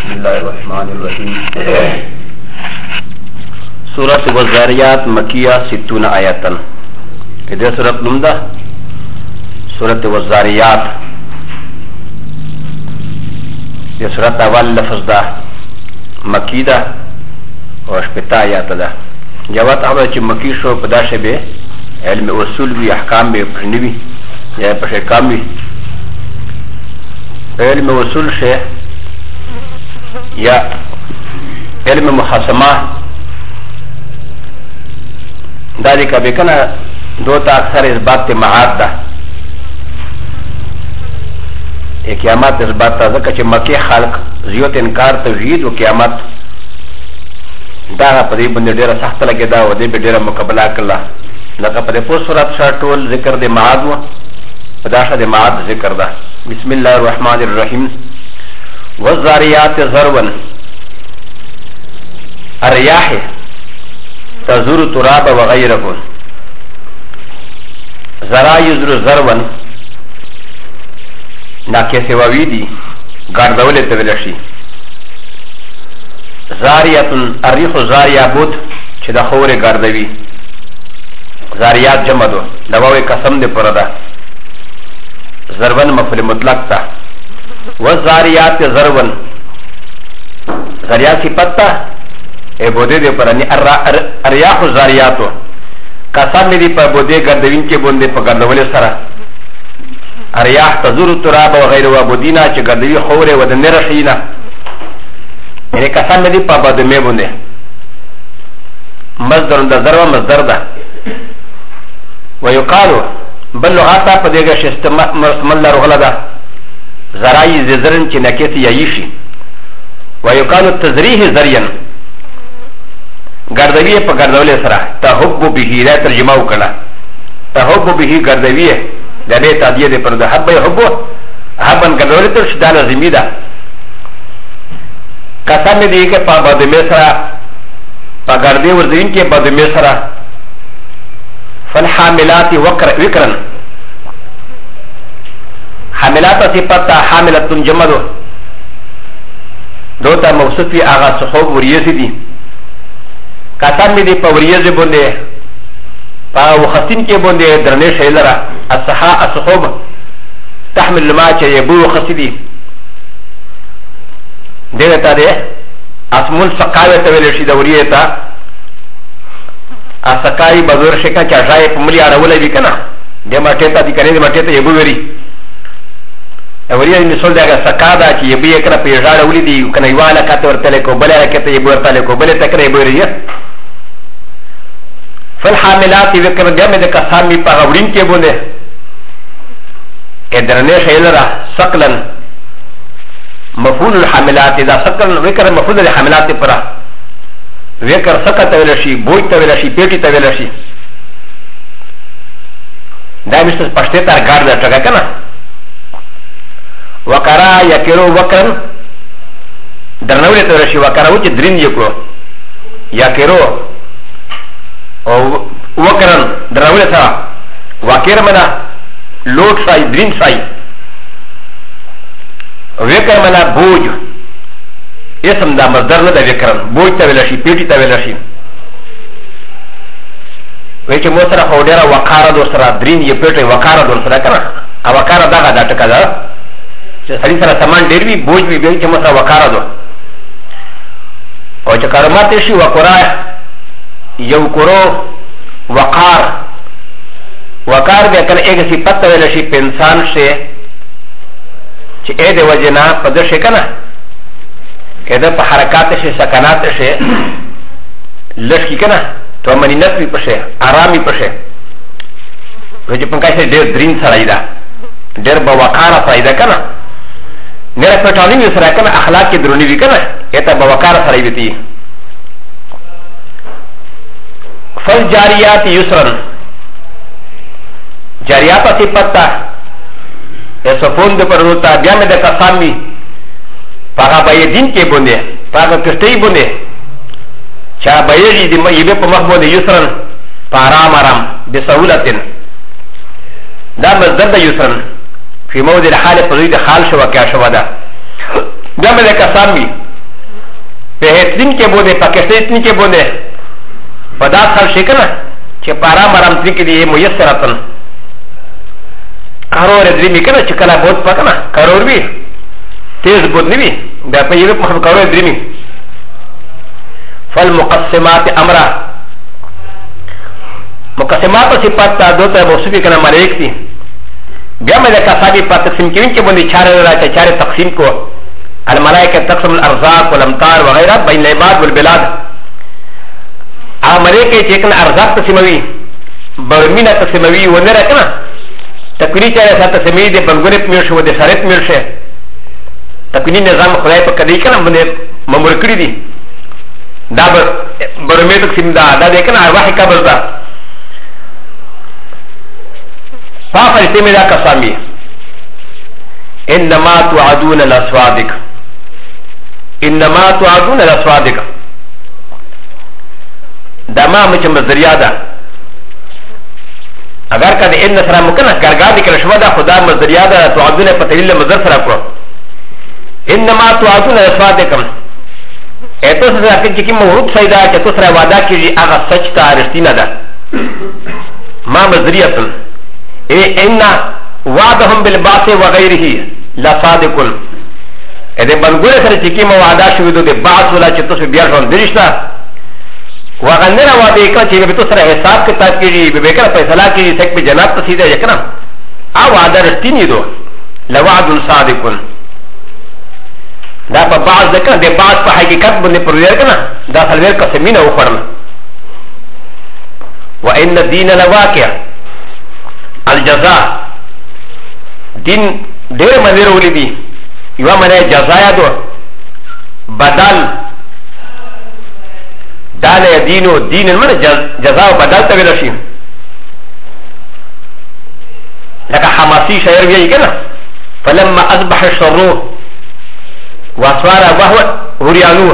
بسم الله الرحمن الرحيم. سورة والذاريات مكية 60 آياتا. إذا سورة نمدة سورة والذاريات. یہ سورة اول لفظ دا مکی دا و شپتا آیات دا. جوات احمد چی مکی شو پدا شبه علم اصول بھی احکام بھی پرنی بھی یا پشکام بھی. علم اصول سے یا علم محاسمہ داری کا بیکنا دو تا اکثر اس بات تے معاد دا ایک قیامت اس بات تا ذکر چی مکی خلق زیوت انکار توحید و قیامت دا پدی بندی دیر سخت لگی دا و دی بی دیر مقابلہ کرلا لکه پدی پوس صورت شا طول ذکر دی معاد و پداشا دی معاد ذکر دا. بسم الله الرحمن الرحیم. والذاريات ذروا الرياح تزور تراب وغيره. ذرا يزر ذروا ناكي سواوي دي غاردولة تولشي. زاريات الريح زاريا بود چه دا خور غاردوي. زاريات جمع دو دواوي قسم دي پردا. ذرون مفعول مطلق تا. والذاريات ذروا ذريات صفتا اے بودے دے پر الرياح الذارياتو قسم دی پر بودے گردوین کے بوندے پر گردولے سرا. الرياح تزور التراب وغيره وبودینا چه گردوی خورے ودن رشینا یعنی قسم دی پر بودے بوندے. مصدر دا ذروا مصدر دا ويقالو بل لغاتا پا دیگا شست مرسمال رغلا دا زرائی زرن چه نکیسی یایشی ویقالو تزریح زرین گردویه پا گردوله سرا تحبو بهی دا ترجمه کلا تحبو بهی گردویه دا دی تادیه دی پر دا حب حبو حبن گردوله تر شدا لازمی دا قسم دی که پا بادمه سرا پا گردی ورزوین که بادمه سرا فالحاملات وكرا حاملات صفتا حاملة جمع دو دوتا موصوفی آغا صحوب وریزی دی قسم دی پا وریزی بنده پا وخصین کے بنده درنه شیلرا الصحوب تحمل ما چه یبو وخصی دی دیتا دی اسمول سقاوه تولیشی دا وریتا اسکای بزرگ شکا چاشای پملی آراوله بی کنا دی مٹیتا دی کنی دی مٹیتا یبو وری اولی این مثال دیگه سکا دا چی یبو یکنا پیجار اولی دی کنا یوالا کتا ورطاله کو بلی رکتا یبو ورطاله کو بلی تکنا یبو وری فالحاملاتی وکر دیمی دی کسامی پا غورین که بونده ادرنه شیلرا سقلن مفعول الحاملاتی دا سقلن وکر مفعول دی حاملاتی پرا وکر سکا تولشی بوج تولشی پیٹی تولشی دا مستر پشتے تار گار دا چکا کنا وکرا یکرو وکرن درنولی تولشی وکرا وچی درین یکرو یکرو وکرن درنولی سا وکر منا لوٹ سای درین سای وکر منا بوج اسم دا مصدر نه دا وکرن بوج تولشی پیٹی تولشی ویچه مو سره خو ډیره وقاره دور سره درین یې پیټی وقاره دور سره کنه ا وقاره دغه دا ټکا ده چې سړی سره سامان ډیر وی بوج وی به چې مو سره وقاره دو او چې کارمات شي وقرا یو کرو وقار به کنه ایک صفت تولشی په انسان شي چې اې د وجنا په د شي کنه کده په حرکات شي سکنات شي لشکی کنه تو منینت وی پشه آرامی پشه وجه پنکای سے دیر درین سرائی دا دیر با وقارا سرائی دا کنه نیره پتانی وی سرائی کنه اخلاق کی درونی وی کنه ایتا با وقارا سرائی بیتی فالجاریات یسرن جاریاتا سی پتا ایسا دے پر روتا بیا میں دے قسامی پاگا بائی دین کے بندے پاگا کشتی بندے چا بائی دی یبے پا مخبون یسرن پا آرام آرام بسہولتن دا مزدر دا یسرن فی موضع الحال پزوی دا حال شوا کیا شوا دا بیا میں دے قسامی په هتلین کې بونه پاکستان کې بونه پدا خل شي کنه چې پارا مرام تری کې دی میسرتن کارور دې می کنه چې کله بہت پکنه کارور وی تیز بود نوی دا په یوه مخ کارور دې می فالمقسمات امرا مقسمات صفات تا دوته موصوفی کنه ملائک دي بیا مې د کسابي په تقسیم کې کې باندې چار راځي چار تقسیم کو الملائکه تقسم الارزاق والامطار وغيرها بين العباد والبلاد ملائکه چې کنه ارزاق تقسیموي برمینه تقسیموي و نه راکنه تکوینی چاره سره تقسیموي د بنګورې په شو د شرط مل شه تکوینی نظام خدای په کدی کنه باندې ممور کړی دي دا برمه تقسیم دا د کنه ارواح قبر دا فافر تيمي ذاك سامي انما توعدون لصادق انما توعدون لصادق دما مچ مزریا ده اگر کده ان سره مکنه کارګا دي کړه شو دا خدا مزریا ده توعدون په تدلیل مزر سره کو انما توعدون لصادق اته سره کې کی موعود سیدا چې تو سره وعده کیږي هغه سچ ته رښتینه ده ما مزریه ان وعدهم بالبعث وغيره لا صادق اذا بنقول سر چکی موعده شوی دو د بعث ولا چې تاسو بیا ژوند درښتا وغنره وعده کړه چې به تاسو سره حساب کتاب کیږي به کړه فیصله کیږي څوک به جنت ته سیده یکنه او وعده رښتینی دو لوعد صادق دا په بعض ځکه د بعض په حقیقت باندې پرویر کنه دا خلویر قسمینه وخورم وان الدين لواقع الجزاء دين دير منير ولدي يوا منه جزايا دو بدل دال دينو دين من جزاء بدل تبلشي لك حماسي شعر بيجي كده فلما اصبح الشر واسوار وهو وريانو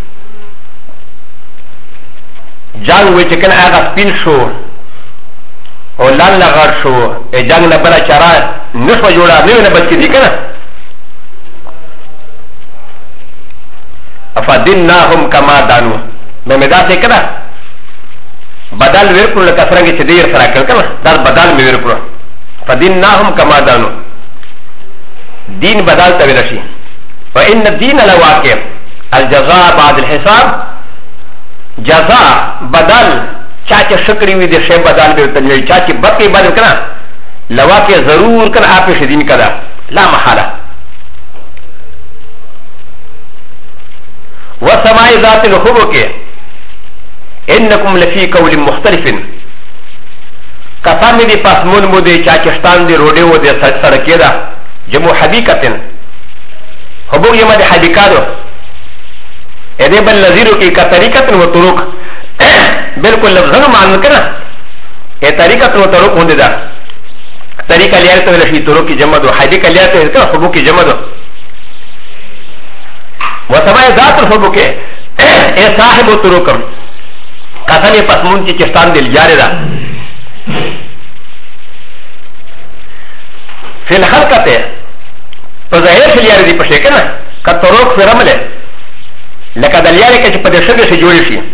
جان وچكن اغا سپين شو او لان لغار شو ای جنگ نبلا چرا نشو جوڑا نوی نبچی دی کنا افادنناهم کما دانو ممدا سے کنا بدل ورکلو لکا سرنگی چه دیر سراکل کنا دار بدل می ورکلو فدنناهم کما دانو دین بدل تولشی و ان الدین لواقع الجزاء بعد الحساب جزاء بدل چاچه شکری وی د شی بدل به تنوی چاچه بقی بدل کنا لواقع ضرور کنا آپ شدین کدا لا محاله وسماء ذات الحبك انکم لفی قول مختلف قسم دی پاسمون مو دی چاچشتان دی روډه و دی سړکې دا جمع حبیقتن حبوک یما دی حبیقادو اده بل نظیرو کی کا طریقتن و طرق بالکل لفظنو معنی کنا ای طریقتن و طرق ہونده دا طریقہ لیارتا ہے لشی طرق کی جمع دو حبیقہ لیارتا ہے کنا حبوک کی جمع دو و سماع ذات الحبوک ای صاحب و طرقم قسم پسمون چی چشتان دل جاری دا فی الخلقت تو ظاہر سے لیاری دی پشے کنا کا طرق فی رملے لکه د لیارې کې چې په دې شګه شي جوړ شي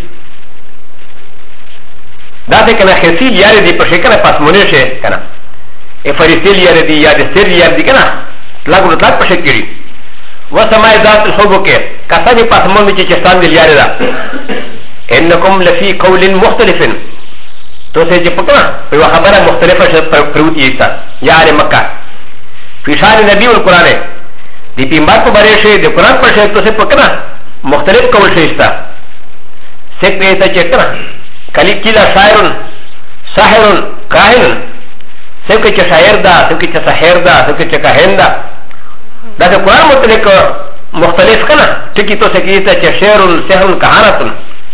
دا څه کنه خسیل یاري دی په شکل پاسمونه شي کنه ا فریستیل یاري دی یا د سر یاري دی کنه لاګو د لاګ په شکل کړي و سماع ذات الحب کې کسانه پاسمونه چې چستان دی یاري دا انکم لفی قول مختلف تو څه چې پکړه په خبره مختلفه شت پروت یې تا یار مکه فی شان نبی القرآن دی پیغمبر په باره شي د قرآن په شی تو څه پکړه مختلف قول شيستا سيك بيتا چكنا كالي كلا شاعر ساحر كاهن سيك چه شاعر دا سيك چه ساحر دا سيك چه كاهن دا دا ده قرآن مطلق مختلف كنا تكي تو سيكيتا چه شعر سحر كهانت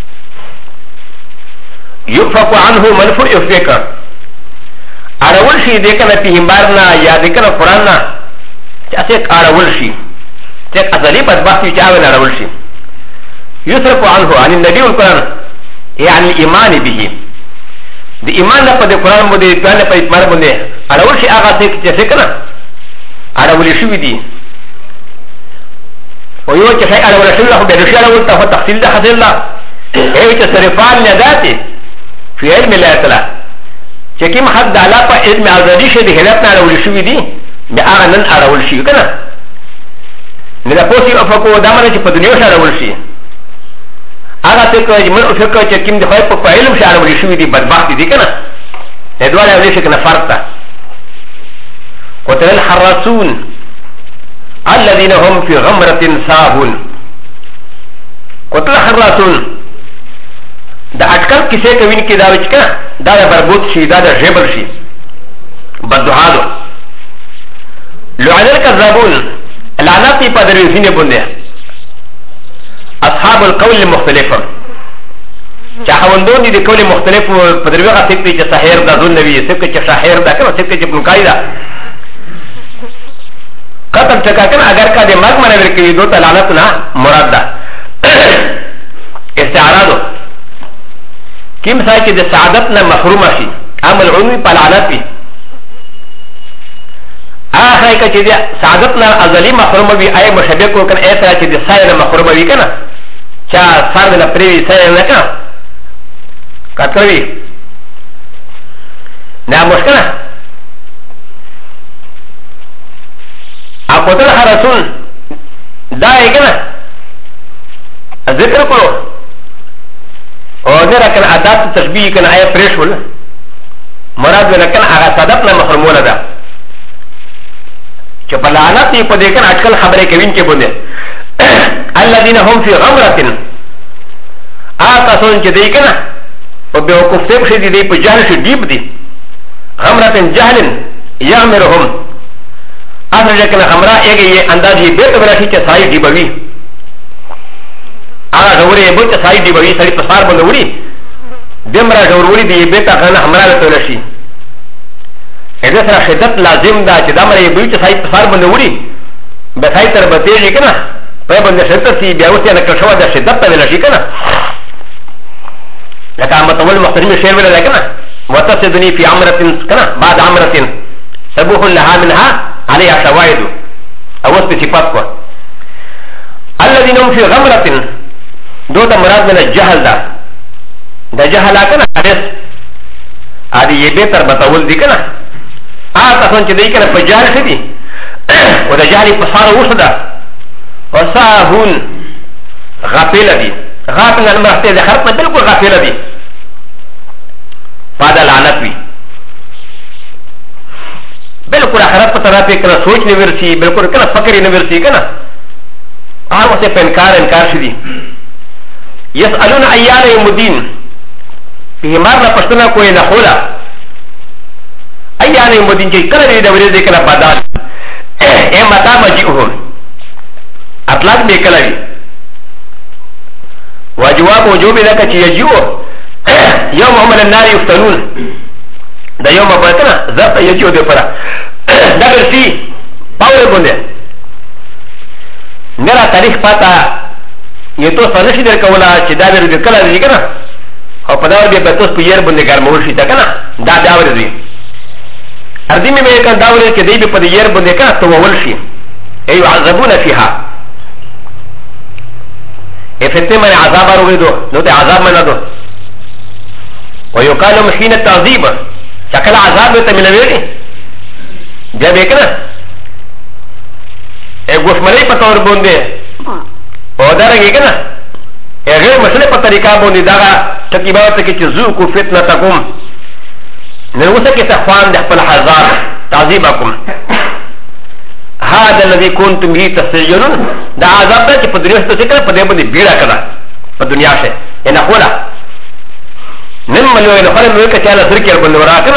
يفق عنه منفر يفق اراول شي ديكنا پیغمبرنا یا ديكنا قرآننا چه سيك اراول شي سيك ازالي بدبختي چاوين اراول شي يصرف عنه عن النبي القرآن يعني الإيمان به د ایمان په د قرآن باندې د په اعتبار باندې اړول شي هغه څه چې څه کنه اړول شي دي و یو چې شی اړول شوی خو به رشي اړول ته تفصیل ده حاصل ده ایو چې صرفان نه داتې فی علم الله تعالی چې کوم حد د الله په علم ازلی شي د هدایت نه اړول شوی دي د هغه نن اړول شي که نه نه د پوسي افقو دا معنی چې په دنیا ښه اړول شي هغه فکر چې من فکر چې کوم د خدای په علم ښه اړول شوي دي بدبخت دي که نه د دواړه اړولی شي که نه فرق ده قتل الحراسون الذين هم في غمرة ساهون قتل الحراسون د اټکل کیسې کوي کې دا وچ کنه دا د بربوط شي دا د ژبل شي بددعادو لعن الكذابون لعنت په دروازینه باندې اصحاب القول المختلف چې خوندون دي د قول مختلف په دروازه کې چې سحر د ذل نبی څخه چې شاعر دا کنه څخه چې بنکایدا قتل ټکا کنه اگر کا د مرګ منه ورکړي دوه لعنت نه مراد ده استعراض كم ساكي د سعادتنا محرومه شي عمل عمومي په لعنت وي اخر کې چې د سعادتنا ازلي محرومه وي اي مشابه کو کنه ایسا چې د سایر محرومه وي کنه چا سر نه پری سایر نه کنه کټوي نه مشکله اقتل رسول دا یې کنه ذکر کړو او نه کنه عادت تشبیه کنه آیا پرېښول مراد ونه کنه هغه صدق نه محرومونه ده چې په لعنت یې په دې کنه اټکل خبرې کوي چې بونه الذين هم في غمرة آتاسون چې دی کنه او به وقوف ته شي دی په جهل شي ډیب دي غمرة جهل يغمرهم اصل کنه غمرا یې اندازې به ته ورشي چې سای دی بوي هغه ډورې به ته سای دی بوي سړي په سار باندې وړي دمرا ډورې دی به ته کنه همرا ته ورشي اذا سره شدت لازم ده چې دا مری به چې سای په سار باندې وړي به سای تر به تیږي کنه په باندې شدت سی بیا اوسه نه کښوا ده شدت ته ورشي کنه لکه متول محترم شعر ولا کنه وتصدني في عمرة کنه بعد عمرة سبوح لها منها عليها شواهد او صفات کو الذين هم في غمرة دوتا مراد من الجهل ده ده جهل كنا حدث هذه يبتر بتقول دي كنا كسون دي كنا فجهل شدي وده جهل فصار وسدا وساهون غافلة دي غافلة المرحتة ده خرطنا بالكل غافلة دي بعد لعنت بي بالکل آخرت په طرف کې کنه سوچ نه ورسي بالکل کنه فکر نه ورسي کنه هغه څه انکار شدي يسالون ايان يوم الدين په مارنا پښتنه کوی نه خولا ايان يوم الدين چې کله دې ورې دې کله بدل اے متا مجيهم اطلاق به کله وي وجواب وجوب لك چې يجو يوم هم النار يفتنون دا یو مبارکه نه زړه یجو دې پره دا ورسي پاور باندې نرا تاریخ پاتا یې تو څنګه شي درکولا چې دا ورته کله دی کنه او په دا ور به تاسو په ير باندې ګرمول شي تا کنه دا دا ور دی ارضی مې کنه دا ور کې دی په ير باندې کنه تو ول شي ای عذابون فيها افته من عذاب ورغدو نو ته عذاب منه دو ويقال حين التعذيب شكل عذاب تمنويري جب ایک نا ایک گوشملی پا طور بونده او دارنگی کنا ایک غیر مسئلے پا طریقہ بونده داغا تکیباوتا کی چه زوکو فتنتکم نروسا کی تخوان ده پل حضار تعذیبکم هذا الذي كنتم به تستجنون دا عذاب دا چه پا دنیا سے تسکر پا دے بونده بیڑا کنا پا دنیا سے یعنی خولا نم ملوئے نخولا ملوئے که چالا سرکر بونده ورا کنا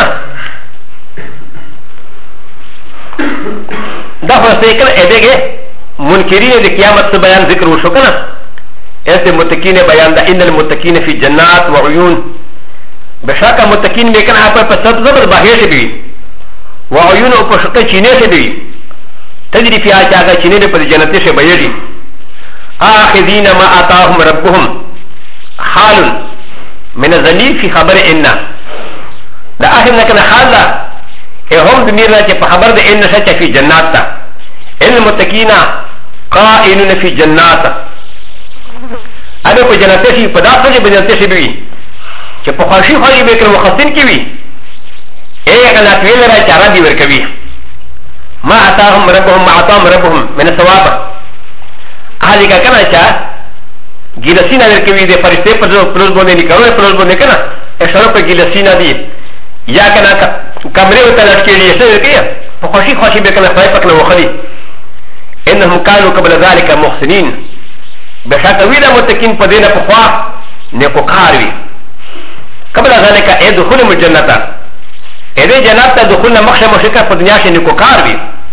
دا فرسته کنه ادهګه منکرین د قیامت څخه بیان ذکر وشو کنه ایسه متقین بیان دا ان المتقین فی جنات و عیون بشاکه متقین به کنه په صد زبر باهر شي و عیون او په شکه چینه شي دی تجری فی اجازه چینه په جنت شي بیری اخذین ما اتاهم ربهم حال من الذلیل فی خبر ان دا اخر کنه حال هم دميرنا كي خبر ده ان شاء في جنات تا ان المتقين قائلون في جنات ابي کو جنت شي په داسې کې جنت شي بي چې په خوشي خوشي به کړو مخصن کی وي اے غلط ویل را چارا دی ورکوي ما اتاهم ربهم ما اتاهم ربهم من ثواب هغه کا کنه چې ګیلسینا ورکوي د فرشته په پلوز باندې نکوي پلوز باندې کنه اشاره په ګیلسینا دی یا کنه کمرې وته لټکېږي څه ورکوي په خوشي خوشي به کنه پای پکنه وخلي انهم كانوا قبل ذلك محسنين بشك ويدا متكين بدينا بخوا نكوكاروي قبل ذلك ادخلوا الجنه اذا جنات دخلنا مخشى مشركه في الدنيا شي نكوكاروي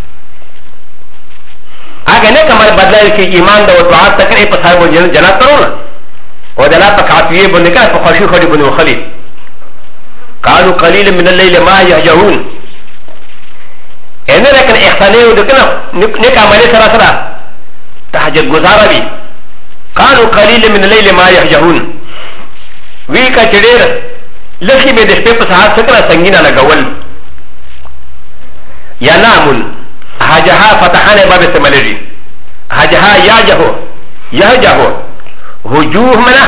اگه نه کمال بدلای کی ایمان دا و طاعت تک ای په صاحب جنت ترونه او جنات پکاتوی باندې کا په خوشي خوري باندې وخلي قالوا قليلا من الليل ما يهجعون انا لكن احسانه ودكنا نك عملي سرا سرا تهجد گزارا بي قالوا قليلا من الليل ما يهجعون وی کا چډیر لکه به د شپې په ساعت سره سنگینا لګول یا نامون هجها فتحانه باب استعمالي هجها يهجه هجوه منا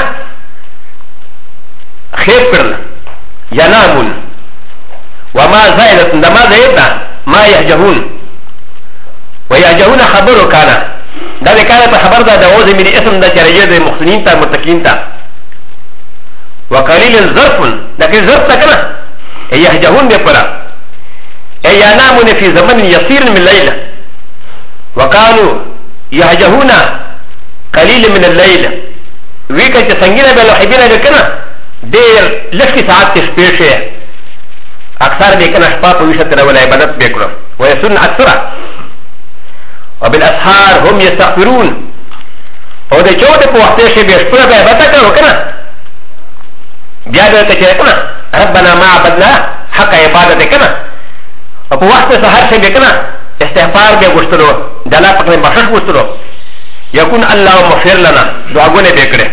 خير کرل یا نامون وما زائدت دما زائدنا ما يهجهون ويهجهون خبرو كان دا كان خبر دا دوز من اسم دا شرعيه المحسنين تا متقين تا وقليل ظرف لكن ظرف تكنا يهجهون بپرا ينامون في زمن يسير من الليل وكانوا يهجهون قليل من الليل ويكا تسنگينا بلوحبين بكنا دير لفكي ساعات تشبيشه اكثر بكنا شفاف ويشتر ولا عبادت بكنا ويسون اكثر وبالاسحار هم يستغفرون او د چوت په وخت شي به شپه به عبادت کړو کنه بیا به ته کنه ربنا ما عبدنا حق عبادت کنه او په وخت سحر شي به کنه استغفار به غوښتلو دلا پکې بخښ غوښتلو يكون الله مغفر لنا دعاونه به کړه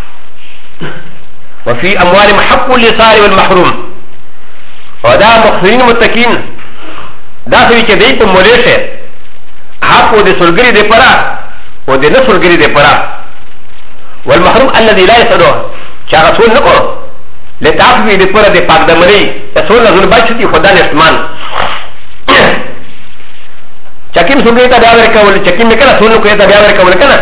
وفي اموالهم حق للصائم والمحروم ودا مخزين متقين دا سوي چې دی په مولشه حق و د سلګري دی پرا و د نه سلګري دی پرا والمحروم الذي لا يسدو چا رسول نکو لتعفي دی پرا دی پاک دمنی رسول نزول بچتی خدا نشتمان چکیم سلګري ته بیا ورکول چکیم نکړه رسول نکو ته بیا ورکول کنه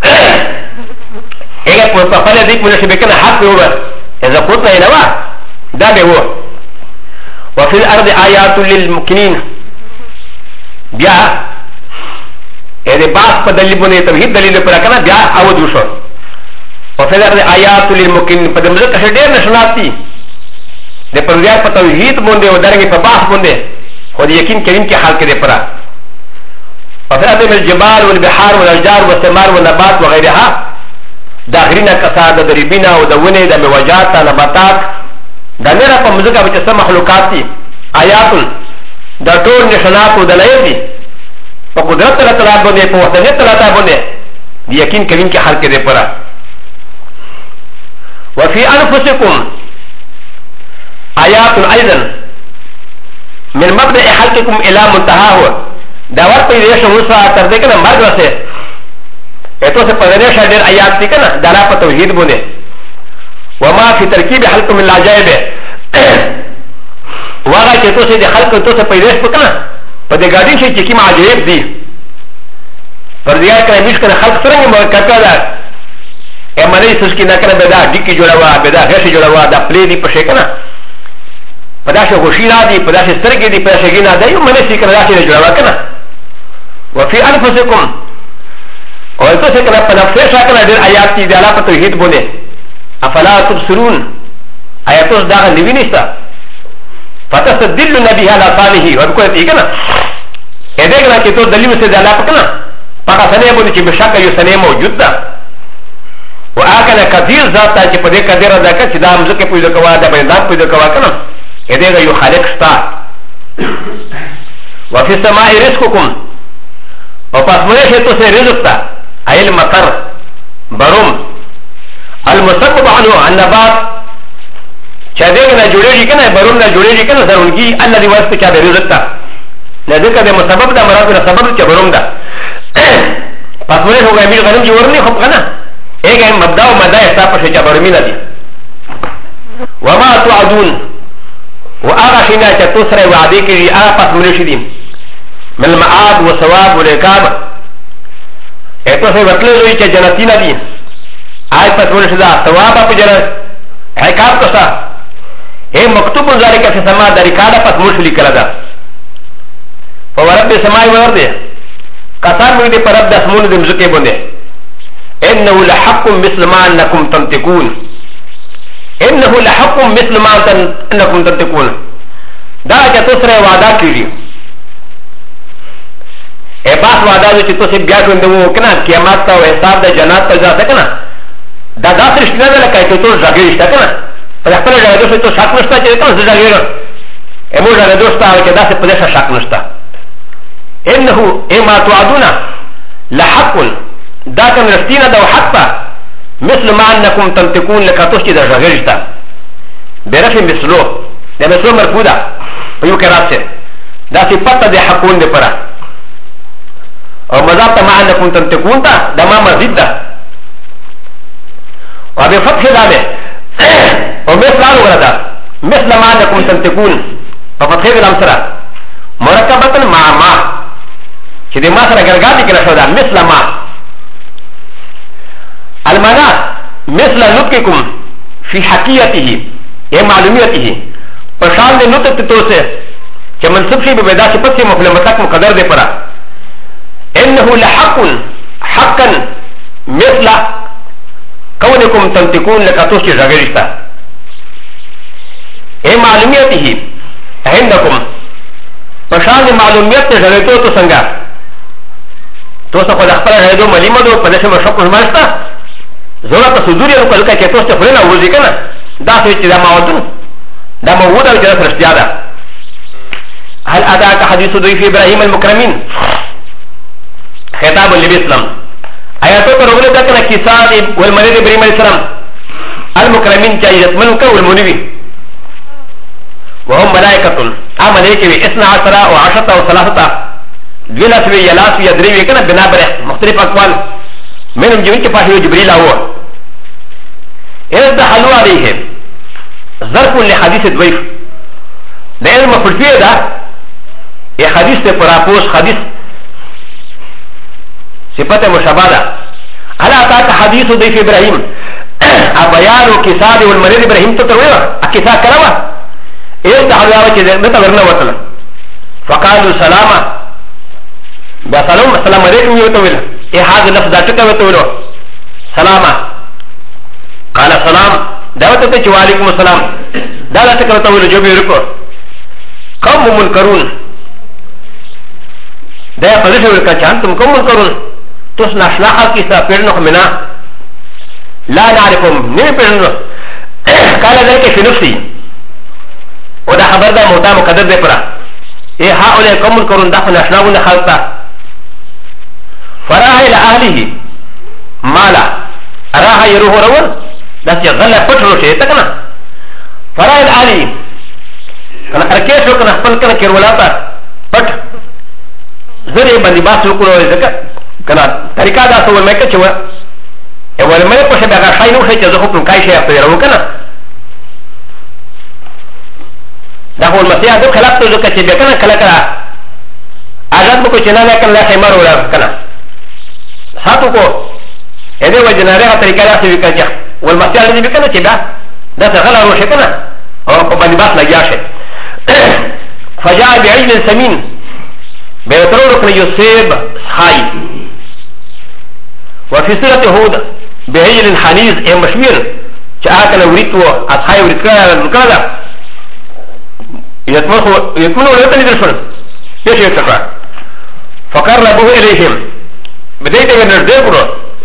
اګه په خپل دی مولشه به کنه حق و اذا قلت لا وا دا به هو وفي الارض ايات للمؤمنين بیا اې باس په دلیل باندې توحید دلیل پر کنه بیا او دوشو وفي الارض ايات للمؤمنين په دمر کې ډېر نشناتي د پرځای په توحید باندې او درګه په باس باندې خو د یقین کریم کې حال کې پرا وفي الارض الجبال والبحار والاشجار والثمار والنبات وغيرها داخلنا کساد دربینا او د ونه د موجات نباتات دا نه را په مزګه چې سم مخلوقات دي آیات دا ټول نشانات او دلایل دي په قدرت الله تعالی باندې په وحدانیت الله تعالی باندې یقین کوي چې حل کې ده پره وفي انفسكم آیات ايضا من مبدا خلقكم الى منتهاه دا ورته دې شو وسه تر دې کنه مرګ رسه اته څه پدې شه ډېر آیات دي کنه دلا په توحید باندې وما في تركيب حلق من العجائب واغا چې توسه د خلق توسه پیدا شپکنه په دې ګاډي شي چې کوم عجائب دي پر دې کړه مش کنه خلق سره مو کټا ده امنه سس کې نه کنه بدا ډیکی جوړوا بدا غش جوړوا دا پلی دی په شکنه پداشه غشینا دي پداشه سترګې دي پداشه ګینا ده یو منه سي کنه راشه جوړوا کنه وفي انفسكم او توسه کنه په نفس شکل ډېر آیات دي د الله په توحید باندې افلا تبصرون آیاتوس داغه نوی نشتا فتستدل نبی على صالحه ورکو ته کنه اې دې کنه چې تو دلیل څه دلا پکنه پکا سنه باندې چې بشک یو سنه موجود ده او اګه کثیر ذات چې په دې قدر ده چې دا مزکه پیدا کوا ده باندې ذات پیدا کوا کنه اې دې یو خالق شتا وفي السماء رزقكم او پس مې شه تو سه رزق تا ایل مطر بروم المسبب عنه النبات چادرنا جوړیږي کنه بروم نه جوړیږي کنه ضروري الله دی واسطه چا د رزق تا نه ځکه د مسبب د مراد نه سبب چې بروم ده پاسمونه هو امیر غنم چې ورني خو کنه اګه مبدا او مدا حساب په چې برمینه دي وما توعدون واغه شینه چې تو سره وعده کړي هغه پاسمونه شي دي مل معاد وثواب والعقاب اته څه وتلې چې جنتی نه دي آی پاسمونه شي دا ثواب په جنت عقاب کوسا اے مکتوب ذالک فی السماء د ریکارډ پاسمونه شي کړه دا فورب السماء ورده قطار مې دې پرب د اسمون د مزکه باندې انه لحق مثل ما انکم تنطقون انه لحق مثل ما انکم تنطقون دا چې تاسو سره وعده کړی اے باس وعده چې تاسو بیا څنګه وو کنه قیامت او حساب د جنت ته ځه کنه دا داسې رښتیا نه لکه چې تاسو ځګړی شته کنه په خپل ځای ته تاسو شک نشته چې تاسو ځګړی امو ځای دوستا چې داسې په دې شک نشته انه اما توعدون لحق دا كان رفتينا دا وحقا مثل ما انكم تنطقون لكاتوشي دا جغيرشتا برفع مثلو دا مثلو مرفودا ويوكرات سي دا سي پتا دي حقون دي پرا او مذابتا ما انكم تنطقون تا دا ما مزيد دا وبفتح دا ده ومثل آنو غردا مثل ما انكم تنطقون وفتح دا لامسرا مركبتا مع ما چې د ما سره ګرګاډي کړه شو دا مثل ما المانا مثل نطقكم في حقيقته اي معلوميته پشان د نطق تو سے چې منصب شي به پیدا شي پس مفعول مطلق مقدر دی پرا انه لحق حقا مثل كونكم تنطقون لكاتوش جاګريستا اي معلوميته عندكم پشان د معلومیت ته ژړېدو تو څنګه تو څه په خپل ژړېدو مليمه دو په دې سم شکو ماشتا زړه ته سودوري او کله کې تاسو ته فرنه وځي کنه دا څه چې دا موضوع دا موضوع چې فرشتیا ده هل اتاك حديث ضيف ابراهيم المكرمين خطاب للاسلام آیاتو پر وګړه دا کنه کیسه والمرید ابراهيم عليه السلام المكرمين چې یتمنو کول مونوي وهم ملائكة ملائكة اثنا عشر وعشرة وثلاثة دولاسوي يلاسوي يدريوي كنا بنابره مختلف أقوال منهم جميع فاحي جبريل هو إذ دخلوا عليه ظرف لحديث الضيف ده علم فلفية ده يا حديث تفراپوس حديث صفة مشابهة هل أتاك حديث ضيف إبراهيم أبيان كساد والمريض إبراهيم تترويه أكساد كلامه إيه تعالوا يا وجه ده ورنا وصل فقالوا سلاما بسلام السلام عليكم يوتويل إيه هذا اللفظ ده تكويله سلاما قال سلام دعوة تجي وعليكم السلام ده لا تكويله جو بيركو كم منكرون ده قدش الكشان تم كم منكرون تصنع شلاحة كيسا بيرنو منا لا نعرفهم نمي بيرنو قال ذلك في نفسي ودا خبر ده موتا مقدر ده پرا ايه هؤلاء قوم منكرون ده فنشناون خلطه فراح الى اهله مالا راح يروح رول ده چې غله پټرو شي ته کنه فراح الى اهله کنه ارکه شو کنه خپل کنه کېرولاتا پټ زری باندې باس وکړو ځکه کنه طریقه دا څه ومه کې چې و اول مې په څه دا شای نو چې زه خپل کای شي په یو کنه دا هو المسيح دو خلاف تو ځکه چې کنه کله کله آزاد کو چې نه کنه لا خیمر ولا کنه ساتو کو اې دې وجه نه راغله طریقه دا څه وکړي والمسيح دې کنه چې دا څه غلا روشه کنه او په باندې باس لګیا شي فجاء بعجل سمين بيترو ركن يصيب خاي وفي سورة هود بعجل حنيز اي مشوير شاكل وريتو اصحاب وريتكا يتمنوا ولا يتنزل ايش يتقرا فقربوه اليهم بديت من الدبر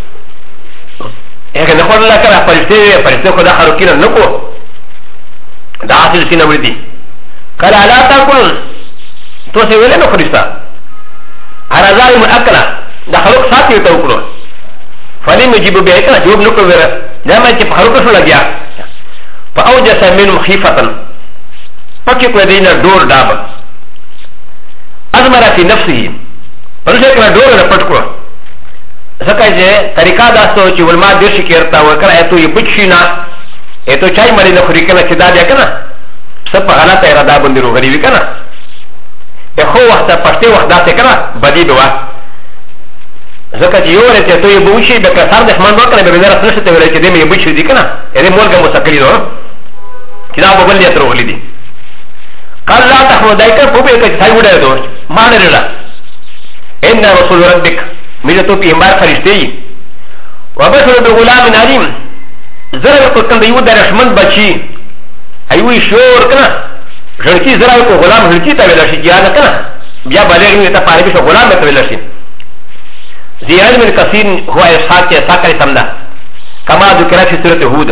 هيك نقول لك انا فرشتي خدا خروكين نكو دا اصل سينا ولدي قال لا تاكل توسي ولا نخرجتا على ظالم الاكل دا خروق ساتي توكلوا فلم يجيب بيتنا جواب نكو ورا لما يجيب خروق شو لجا فاوجس منهم خيفه پکی کو دینا دور داب ازمرا فی نفسه پرشه کنا دور نه پټ کو سكاجي طريقه داستو چې ولما دې شي کېرتا وکړه ایتو یې بچینا ایتو چای مړی نه خوري کنه چې دا بیا کنه سب په غلطه اراده باندې روغلی وی کنه خو وخت پښتې وخت داسې کنه بدی بوا ځکه چې یو ورته ته یې بوشي به کثار د خمان وکړه به نه رسنه ته ویل چې دې مې بچی دي کنه دې مولګه مسکلی دو چې دا په بل یې تر روغلی دي قال لا تحمد دایکه په به کې ځای وډه دو ما نه لرله ان رسول ربک مجھے پیغمبر فرشتے وبشر بغلام علیم زرا کو کند یو درشمن بچی ایوی شور کنا ژړکی زرا کو غلام ژړکی ته ویل شي یا نه کنا بیا بالغ نه ته پاره به غلام ته ویل شي زیاد من کثیر هو اسحاق کے ساکر سمدا کما ذکر فی سورۃ ہود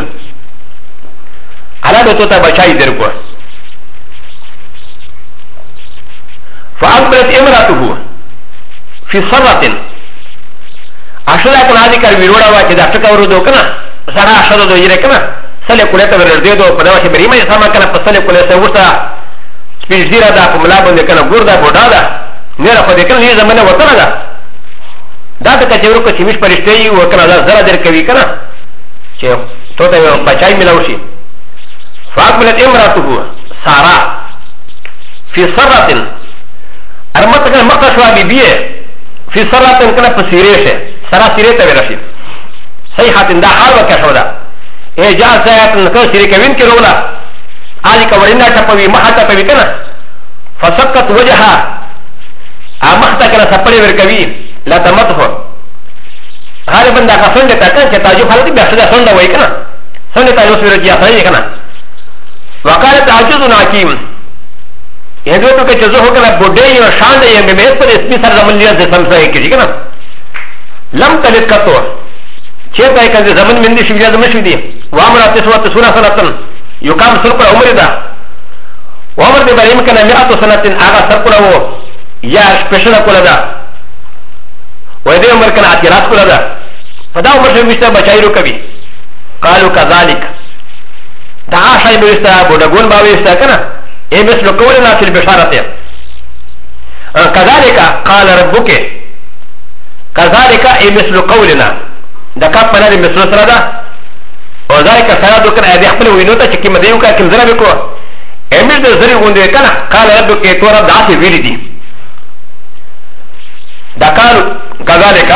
علا تو تا بچائی در کو فاقبلت امراته فی صرۃ اشلا کنا دي کار ویروڑا وا چې دا ټکا ورو دو کنه سره اشلا دو یره کنه سله کوله ته ورده دو په دا چې بریمه سما کنه په سله کوله سره ورته سپیډ زیرا دا په ملا باندې کنه ګوردا بوډا دا نه را په دې کنه یې زمانه وته دا دا ته چې ورکو چې مش پرشته یو کنه دا زرا در کوي کنه چې ته ته بچای ملوشي فاقبلت امراته سارا فی صرۃ ارمت کنه مقشوا بیبیه فی صرۃ کنه په سیریشه سرا سیره ته ورشي صحیح حاتم دا حال وکړو دا اجازه سیات نو سیره کوین کې رولا الی کورینا ټپوي مخه ټپوي کنه فسقط وجهها امخته کنه سپړې ور کوي لا تمته هر بندا کا څنګه تا کنه چې تاجو حالت به څنګه څنګه وای کنه څنګه تاجو سره کیه صحیح کنه وقالت عجوز حکیم یدو ته چې زه هو کنه بوډې یو شان یې مې په اسمی سره زمون لري د سمسای کې کنه لم تلد کتو چیتا کنه زمون من دي شویا زمون شو دي وامر تسوا تسونا سنتن یقام سر پر عمر دا وامر دې بریم کنه 100 سنتن هغه سر پر وو یا سپیشل کولا دا و دې عمر کنه اعتراض کولا دا فدا عمر شه مشته بچایرو کوي قالو كذلك دا شای مشته بوډګون باوي استا کنه اي مثل قولنا في البشاره كذلك قال ربك كذلك اي مثل قولنا دا كاب پناه مثل سره دا او ذلك سره دو کنه دې خپل وینو ته چې کوم دیو کا کوم زره وکړو امیر د زری غونډه کنه قال ربك تو رب داسې ویل دي دا قالو كذلك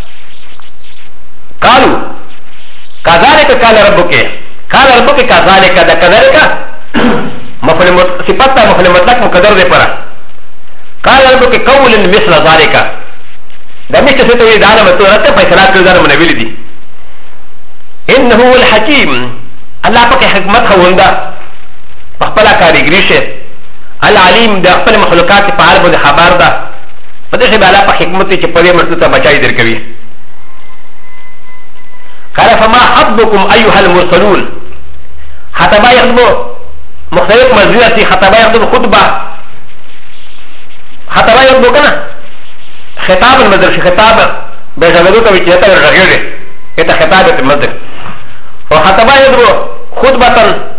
قالوا كذلك قال ربك قال ربك كذلك دا كذلك مفعول صفات مفعول مطلق مقدر دے پرا قال ربك قول مثل ذلك دا مشته ته وی دا نه تو راته فیصله کړی دا نه ویل دي انه هو الحكيم الله پاک حکمت خوندا خپل کاریګری شه العلیم د خپل مخلوقات په اړه باندې خبر ده په دې به الله په حکمت چې په دې مرته بچای درکوي قال فما حبكم ايها المرسلون حتى ما يخطبوا مختلف مزيات حتى ما يخطبوا خطبه حتى ما يخطبوا كنا خطاب المدرسه خطاب بجلدو كوي چتا رغيره اته خطاب المدرسه وحتى ما يخطبوا خطبه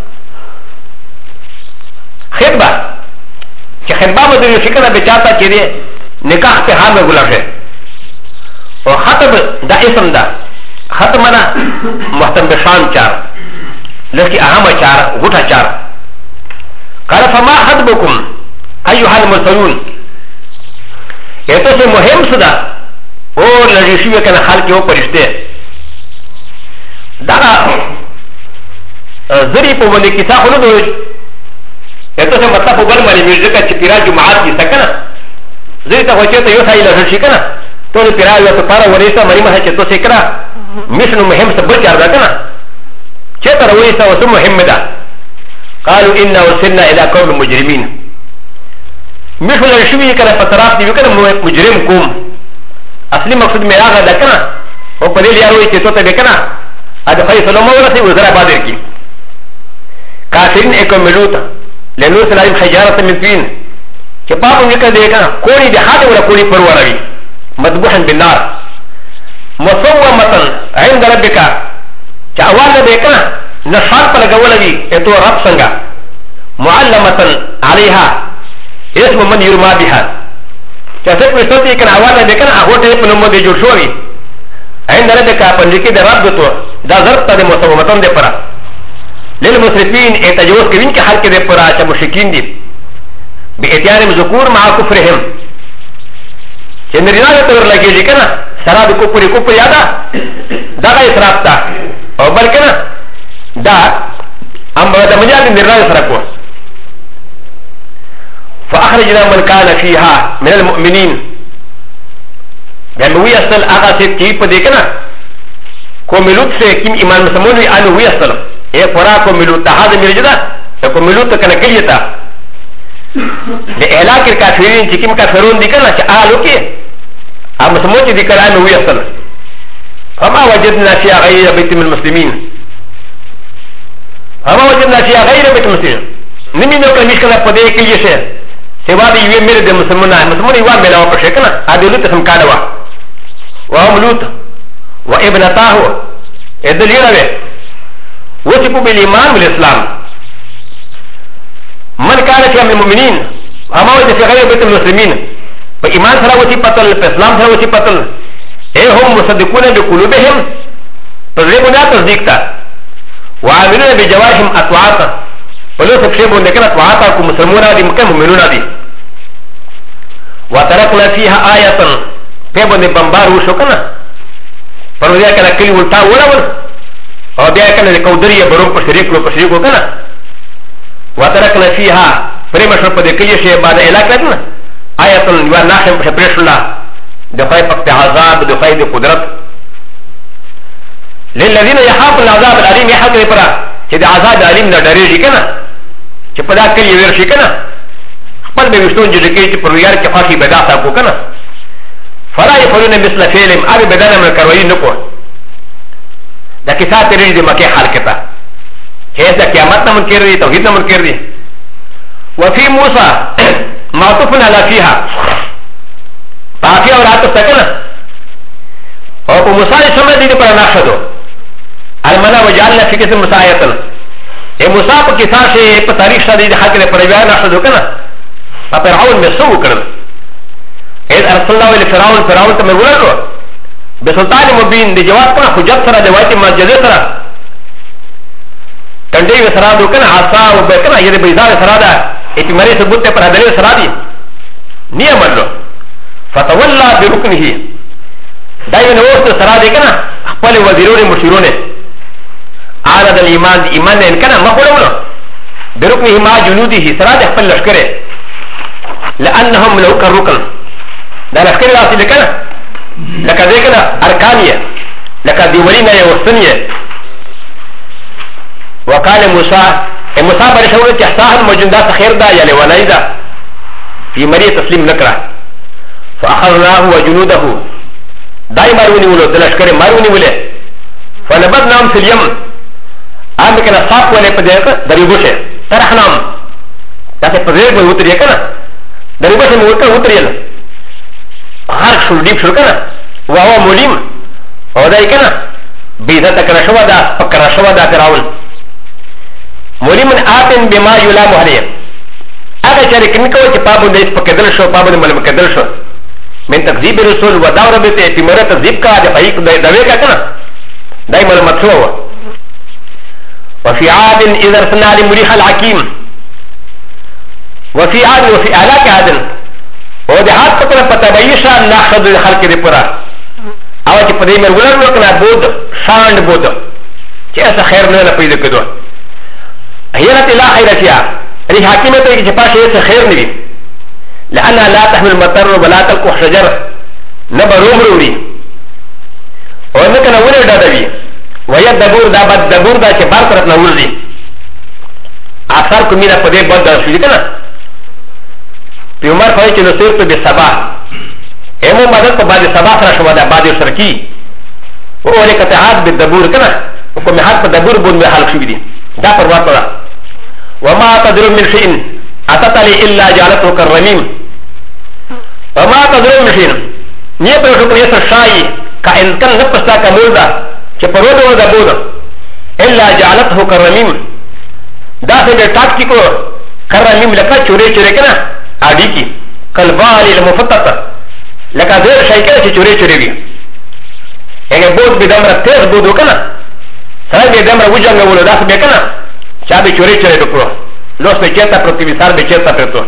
خطبه چې خطبه مدرسه کنا بچاتا چې دي نکاح په حال میں گلا ہے اور خطب دا اسم دا ختمنا محتم بشان چار لکی اہم چار غٹا چار قال فما خطبكم ايها المرسلون یہ تو سے مهم صدا اور لجیشی کنا خلق او پرشتے دا زری په باندې کیسه خلو دوی یہ تو سے مطلب بل مری میوزک چې پیرا جماعت کی سکنا زي ته وچه ته یو ځای له شي کنه ټول پیراوي ته پاره ورېسته مری مه چې تو سکرا مشنو مهم څه بل چار ده کنه چې تر وېسته وسه مهم ده قالوا ان وصلنا الى قوم مجرمين مشو له شي کنه په طرف دی کنه مجرم کوم اصلي مقصد مې راغله ده کنه او په دې لارو چې تو ته کنه اده فیصله مو ورته وزرا بادر کی کافرین اکملوت لنو سلام حجاره من طين چې پاپو نکړه دی کنه کوړي د هاته ولا کوړي پروروي مذبوحا بالنار مصومه عند ربك چې اواله دی کنه نشاط په لګولوي اته رب څنګه معلمه عليها اسم من يرمى بها چې څه په ستې کنه اواله دی کنه هغه ته په نوم دی جوړ شوی عند ربك فنجيكي ده ربطو ده ضربت ده مصومتون ده فرا للمسرفين اتجوز كوين كي حلق ده فرا چا مشركين دي بإتيان ذكور مع كفرهم چه نرينا ده تور لگي جي كنا سرا ده كفر يادا دا غا اسراف تا او بل كنا دا ام ده مجال نرينا ده سرا کو فأخرجنا من كان فيها من المؤمنين يعني وي اصل اغا سيد كي پا دیکھنا کوملوت سے کم ایمان مسلمون وی آنو وی اصل اے پورا کوملوت تا حاضر میرے جدا کوملوت تا کنا کلیتا لے احلاک الكافرین چی کم کافرون دیکھنا چا آلو کی اب مسلمون چی دیکھر آنو وی اصل فما وجدنا فيها غير بيت من المسلمين فما وجدنا فيها غير بيت من المسلمين نمی نوکر میشکنا پا دے کلیے سے سوا دی یوی میرے دے مسلمون یوا میلاو پر شکنا آدھو لوت اسم کانوا وهم لوط وابنتاه الدليل به وصفوا بالايمان والاسلام من كان في من المؤمنين اما وجد في غير بيت المسلمين فايمان سرا وصفتل فاسلام سرا وصفتل اي هم مصدقون بقلوبهم فزيبنا تصديقتا وعاملون بجوارحهم اطاعتا ولو سبشبون لكن اطاعتا كمسلمون دي مكان مؤمنون دي وتركنا فيها آية پیبو نے بمبار وشو کنا پر ودیا کنا کلی ولتا ولاول او بیا کنا کودری برو پر شریف لو پر شریف کنا وترکنا فيها پرمشر پد کلی شی بعد علاقنا آیت و ناخم پرشلا دفای پک عذاب دفای د قدرت للذین يخافون العذاب الالم يحق پرا چې د عذاب الالم نه ډریږي کنا چې پدا کلی ورشي کنا خپل به وشتون چې کې پر یار کې فاشي بدا تا کو کنا فلا يفعلون مثل فعلهم ابي بدانا من الكروين نكو دا كسا تريد دي مكي حالكتا كيس دا قيامتنا منكر دي توحيدنا منكر دي وفي موسى معطوف على فيها فافيا وراتف تكنا وفي موسى يسمى دي پر ناشدو المنا وجعلنا في كسر مسايتنا اي موسى پا كسا شي پا تاريخ شا دي حالك دي پر بيان ناشدو كنا فپرعون مسو کرد إذ أرسل الله إلى فرعون فرعون تمرونه بسلطان مبين دي جواب كنا حجت سرا جواتي مسجد سرا تندي سرا دو كنا عصا وبكنا يدي بيزار سرا دا اتي مري ثبوت پر هدلي سرا دي نيه مرلو فتولى بركنه دايما نوست سرا دي كنا خپل وزيرون مشيرون عادة الإيمان دي إيمان إن كنا ما قولوا بركنه مع جنوده سرا دي خپل لشكره لأنهم لو كان ركن دا لشکر راسی لکنه لکه ده کنه ارکانیه لکه دیولینه یوستنیه وقال موسى موسى برشاوله تحساهم مجندات خير دا یا لولای دا فی مری تسلیم نکره فاخذناه وجنوده دای مارونی ولو د لشکر مارونی وله فنبذناهم في اليم ام کنه صاف وله په دغه دریبوشه ترحنام دا په دې په وترې کنه دریبوشه مو وترېل غرق شو ديب شو كنا وهو مليم او داي كنا بيزتا كنا شوا دا فكرا شوا دا فرعون مليم آتن بما يلام عليه اگه چاره کنی کوئی چه پابو دیس پکدل شو پابو دی ملم کدل شو من تکذیب رسول و داور بیتے پیمره تکذیب کا دی فایق دوے کا کنا دائی ملمت شو وفي عاد اذا ارسلنا لمريح الحكيم وفي عاد وفي آلاك عادن و د حد پتره پتبایشا ناخد خلق دی پورا او چې په دې مې ولر وکړه بود شاند بود چې اسه خیر نه پیدا کړو هیرت لا خیرتیا ری حاکمه ته چې پاشه اسه خیر نه وي لأن لا تحمل المطر ولا تلقح شجر نبروم روري او نه کنه ولر دادوي ويا دبور دا بد دبور دا چې بار طرف نه ورځي اکثر کومه په دې بد شي کنه في عمر فايت نصيرت بالسبا امو مدد تو بعد سبا سرا شو دا بعد سرکی و اولي قطعات بالدبور كنا وكم حد بالدبور بون بحلق شو دي دا پروات دا وما تدر من شيء اتت لي الا جعلته كالرميم وما تدر من شيء نيه پر شو پر شاي كان كان نفسا كمولدا چه پروت و دبور الا جعلته كالرميم دا سے ٹاک کو كالرميم لکا چورے چورے کنا اديكي كالبال المفتت لك ذر شيكا چوري چوري بي اگه دمر تیز بودو کنا سره به دمر وجنګولو داس به کنا چا به چوری چوری وکړو لوس به چیرته پرتی مثال به چیرته پرتو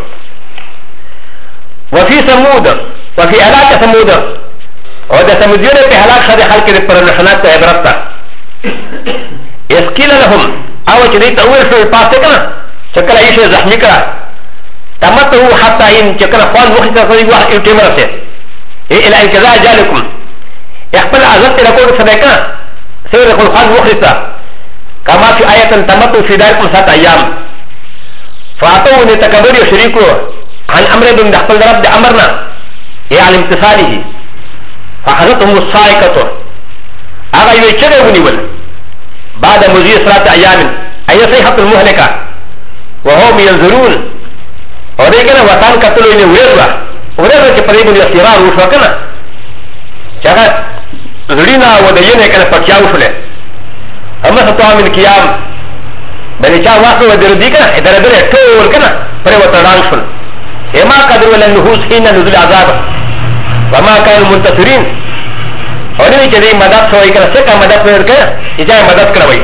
وفي ثمود وفي هلاك ثمود او د ثمودیانو په هلاک شاده خلک د پرنشنات ته عبرت تا اسکیل لهم او چې دې ته ویل شو پاسه کنا چکل ایشه زخمی کړه تمتو حتى ان چکل خوان وخت ته کوي وخت یې ټیمرته الى انقضاء اجالكم يقبل عزت لكم صدقه سير الخلقان مخلصه كما في آية تمتوا في ذلكم 7 أيام فأعطوا لتكبر يشركوا عن أمر بن دخل رب أمرنا على امتثاله فأخذتهم الصاعقة أغا يوجد ونول بعد مزيد 3 أيام أي صيحة المهلكة وهم ينظرون ولكن وطن قتلوا إنه ورزوا كفريب الاسترار وشوكنا شغل زرينا ودينا كان فتشاو شله اما ستوا من قيام بني چا واسو ودردي كنا ادره دره ټول كنا پر وتران شل اما قدر ولا نحوس حين نزول عذاب وما كانوا منتصرين اوري چې دې مدد شوی کړه څه کا مدد ورکړه اجازه مدد کړوي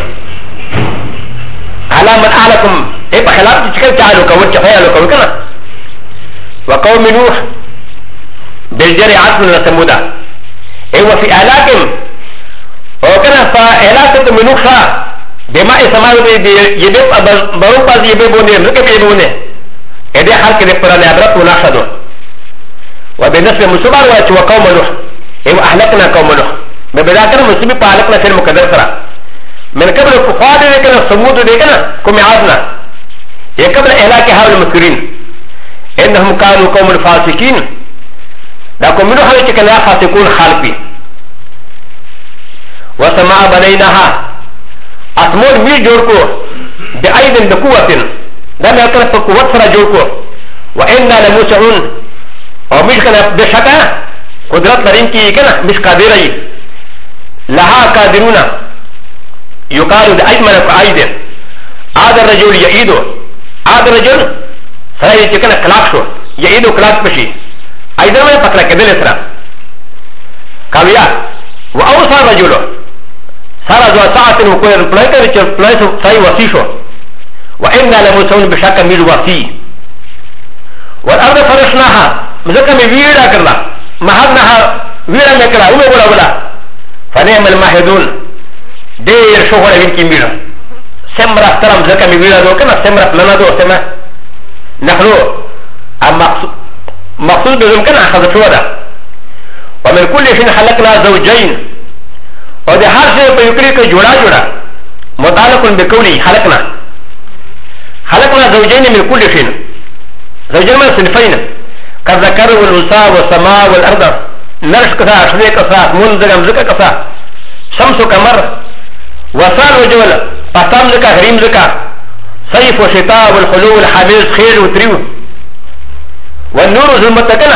علامه عليكم اي په خلاف چې څنګه چالو کوي چې فعل کوي کنه وقوم نوح بالجري عصر لثمودا اي وفي الاكم وكان فالاكم من نوح بماء سماوي يبيب بروباز يبيبوني ملكه يبيبوني ادي حركه للقران عبرت ونشدوا وبالنسبه لمسبار وقوم نوح اي اهلكنا قوم نوح ببدايه مسبي فاهلكنا في المقدر ترى من قبل الكفار كان ثمود كان كم عادنا قبل اهلاك هؤلاء المذكورين انهم كانوا قوم فاسقين لكن منو هل كان فاسقون خالقي وسماء بنيناها اسمون مي جوړکو بايد بقوه دا مې کړ په قوت سره جوړکو وانا لموسعون او مش کنه بشکا قدرت لرونکي کنه مش قادر ای لها قادرون يقال بايمن قائد هذا الرجل يعيد هذا الرجل سره چې کنه کلاک شو يعيد کلاک پشي ايضا ما پکړه کېدل سره کاویا واوصى الرجل سارا ذو ساعه وكل بلايتر چې بلايتر صحيح وصيشو وإنا لمسون بشكل من وصي والأرض فرشناها مزكا ميويرا كرلا مهدناها ويرا مكرا ولا ولا فنعم الماهدون دير شغل من كميرا سمرا احترم زكا ميويرا دو كنا سمرا لنا دو سما نحن مقصود بذلك كنا أخذ شودا ومن كل شيء خلقنا زوجين وده هر شيء يكريك جوڑا جوڑا متعلق بقولي خلقنا زوجين من كل شيء زوجين من صنفين كالذكر والأنثى والسماء والأرض نرش كسا أشري كسا منزل أمزكا كسا شمس وقمر وصال وجول قسام زكا غريم زكا صيف وشتاء والخلو والحبيز خير وتريو والنور ظلمت كنا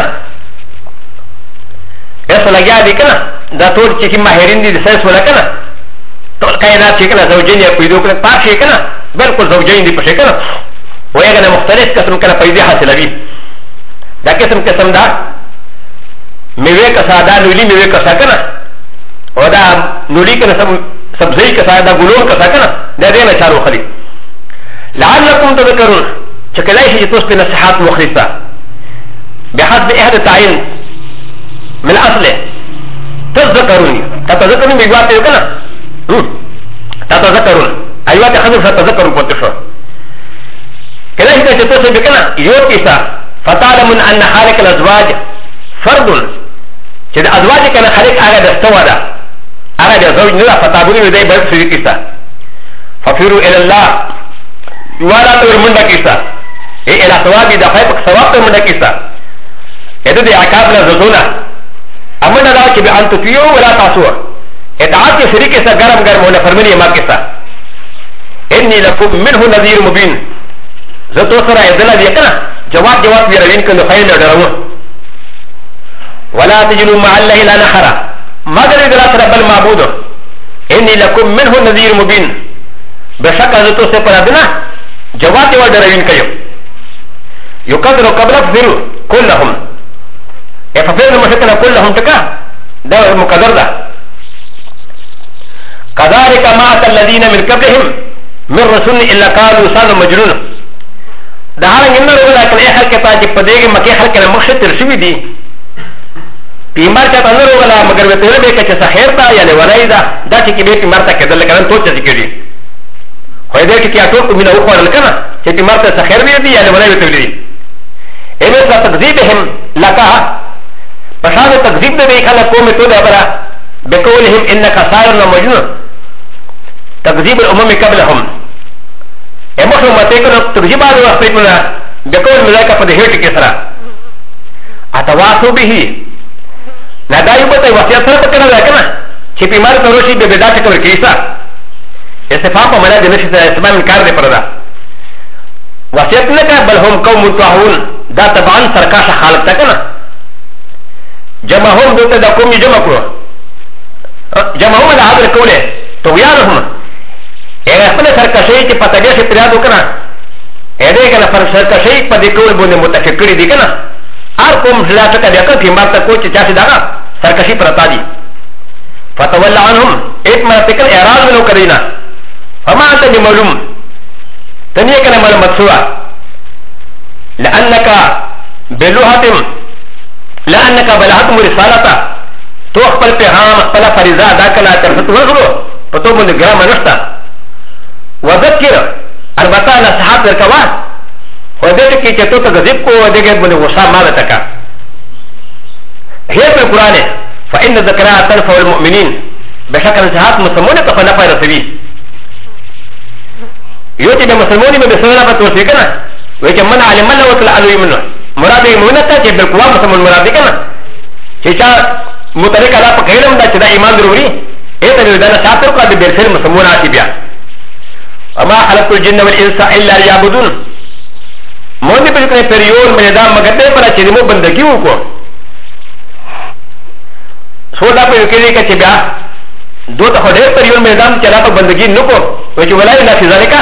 يصل جادي كنا دا طول چكي ماهرين دي سيس ولا كنا طول كائنات چكنا زوجين يقيدو كنا پاكشي كنا بالکل زوجين دي پشي كنا ويغنى مختلف قسم كنا فايدة حاصل بي دا قسم دا ميوه كسا دا نولي ميوه كسا كنا ودا نولي كنا سبزي كسا دا گلون كسا كنا دا دينا چارو خلي لعلكم تذكرون چكلايشي جتوس بي نصحات مخلصة بحسب احد التعين من اصله تذكروني تتذكرون بيقواتي كنا تتذكرون ايوه تخذوا فتذكروا بوتشو كذا اذا تتوسع بكنا يوكيسا فتعلمون ان خالق الازواج فرد كذا ازواج كان خالق اغا دستوى دا اغا دا زوج نلا فتابوني وداي بلد سيكيسا ففيروا الى الله يوالا تور مندا كيسا الى ثوابي دا خيبك ثواب تور مندا كيسا اذا دي عقابنا زوزونا امنا دا كي بان تطيعوا ولا تعصوا اطاعت کے شریک سے گرم گرم ہونا فرمانی ما کیسا انی لکم منه نذیر مبین زتو سرا ادلا دی کنا جواب دی روین کندو خیر نہ ڈرو ولا تجلوا مع الله الا نخرا مگر ادلا سرا بل معبود انی لکم منه نذیر مبین بشک زتو سے پر ادنا جواب دی روین کيو يقدر قبل فر كلهم اففر المشكله كلهم تكا ده مقدر ده كذلك ما اتى الذين من قبلهم من رسول الا قالوا سان مجنون دا هرنګ نه ولا کله هر کته چې په دې کې مکه هر کله مخه تر شوی دي بیمار چا نه ولا مگر وته له کې چې سحر تا یا له ولای دا چې کې به بیمار تا کېدل کړه ټول چې کېږي خو دې کې کیا ټول کومه او خورل کنه چې بیمار ته سحر وی دي یا له ولای وته دي ایمه څه تکذیبهم لکه پښاد تکذیب دې کله کومه ته ده برا بقولهم انك سائر مجنون تكذيب الامم قبلهم امخ متكن تكذيب هذا واسطنا بقول ملائكه فدهيت كسرى اتواصوا به لا دايبت وصيت سره كنا چې بیمار تروشي به بدات کوي کیسا استفاق منا د نشي اسمان کار دې پردا وصيت نه کا بل هم قوم متعون دا تبعا سرکاش خالق تکنا جمعهم دوته د قوم جمع کړو جمعهم د هغه کوله تو یارهم اگر خپل سرکشي چې پته دې چې پریاد وکړه اې دې کنه پر سرکشي په دې کول باندې متفق کړی دي کنه هر کوم ځلاته کې دغه تیمار ته کوچ چا چې دا سرکشي پرتا دي فتولى عنهم ایک مرتکل اعراض ولو کړینا فما انت بمعلوم تنيه کنه معلومات سوا لانك بلغتم رسالته تو خپل پیغام خپل فریضه ادا کړه تر څو ورغلو په تو باندې ګرام نشته وذكر البته نصيحت ورکوا خو دې کې چې تو ته غضب کو دغه باندې غصه ما وتکا هي په قران فإن ذكرها تنفع المؤمنين بشكل نصيحت مسلمون ته فنا فائدہ سوي یو چې مسلمانې به سره په توسې کنه وای چې من علم الله وتعالى منه مراد یې مونږ ته چې بالقوا مسلمان مراد کنه چې چا مترک علا په کېلم دا چې دا ایمان ضروري اته دې دا شاطر کو دې بیرسل مسلمان آتی بیا اما خلق الجن والانس الا ليعبدون مونږ په کې پریور مې دا مگر دې پر چې مو بندګي وکړو سودا په کې کې چې بیا دوته هډې پریور مې دا چې لا په بندګي نکو وای چې ولای نه فی ذالک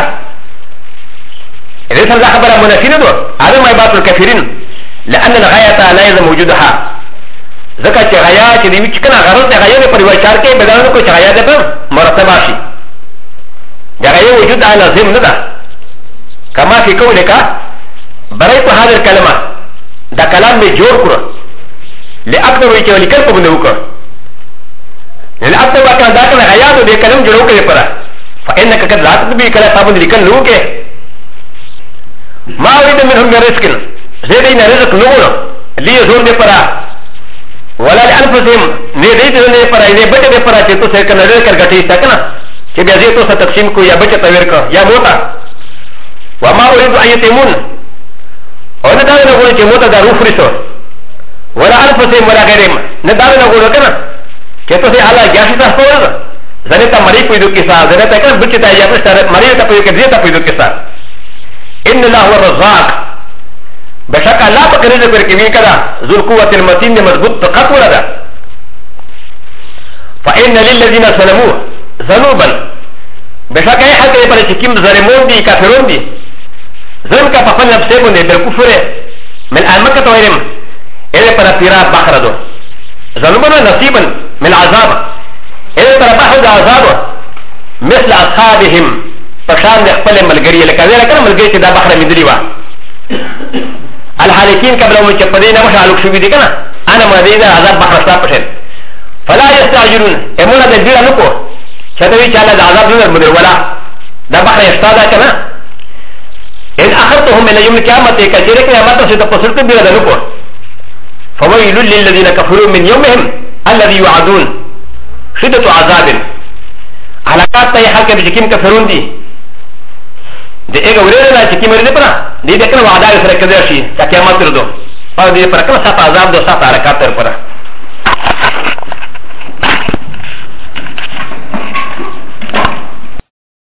رسل الله خبره منافین دو هذا ما يبات الكافرين لان الغايه لا يلزم وجودها ذکر چې غیا چې دې چې کنه غرض د غیا په ریواچار کې بدلونه کو چې غیا ده په مرتبه شي دا غیا وجود لازم نه ده کما فی قولک برای په هاذ کلمه دا کلام به جوړ کړو لاکثر وی چې ولیکل په بنو کو لاکثر وکړه دا کنه غیا دې کلم جوړو کې پره فانك قد لا تبي كلا صابون لیکل نو کې ما اريد منهم من رزق زيدين رزق نور لي زون دي پرا ولا لانفسهم نيديت نه پرا نه بچ دي پرا چې تو سر کنه کر غټي سکنا چې بیا زه تو څه تقسیم کو یا بچ تور کو یا موتا وما اريد ان يتمون او نه دا نه غوړي چې موتا دا روح رسو ولا انفسهم ولا غيرهم نه دا نه غوړو کنه چې تو سه حالا جاسي تاسو زنه تا مری پیدو کیسا زنه تا کنه بچ تا یا پر مری تا پیدو کې تا پیدو کیسا ان الله هو الرزاق بشک الله په کړه پر کې وی کړه ذو القوه المتين مضبوط طاقت ولدا فان للذين ظلموا ذنوبا بشک ای حق پر چې کیم ظالمون دي کافرون دي ظلم کا په نفس باندې د کفر من امکه تویرم اله پر پیرا بحر دو ظلمنا نصيبا من عذاب اله پر بحر عذاب مثل اصحابهم فشان د خپل ملګری لکه زه کله ملګری چې دا بحر مندري وا الحالکین قبل مو چې پدې نه مشالک شو دي کنه انا مدینه عذاب بحر صاحب پښه فلا یستعجلون امونه د دې نه کو چې دا وی چې الله د عذاب نه مدر ولا دا بحر استاده کنه ان اخرتهم الى يوم القيامه کثیر قیامت څخه د پسرت دی نه کو فويل للذين كفروا من يومهم الذي يوعدون شده عذاب علاقات ته حق به کوم کفرون دي د ایګ ورېره چې کی مرید پره دې د کنه وعده سره کړی شي چې قیامت تر دو او دې پر کنه سات عذاب دو سات حرکت تر پره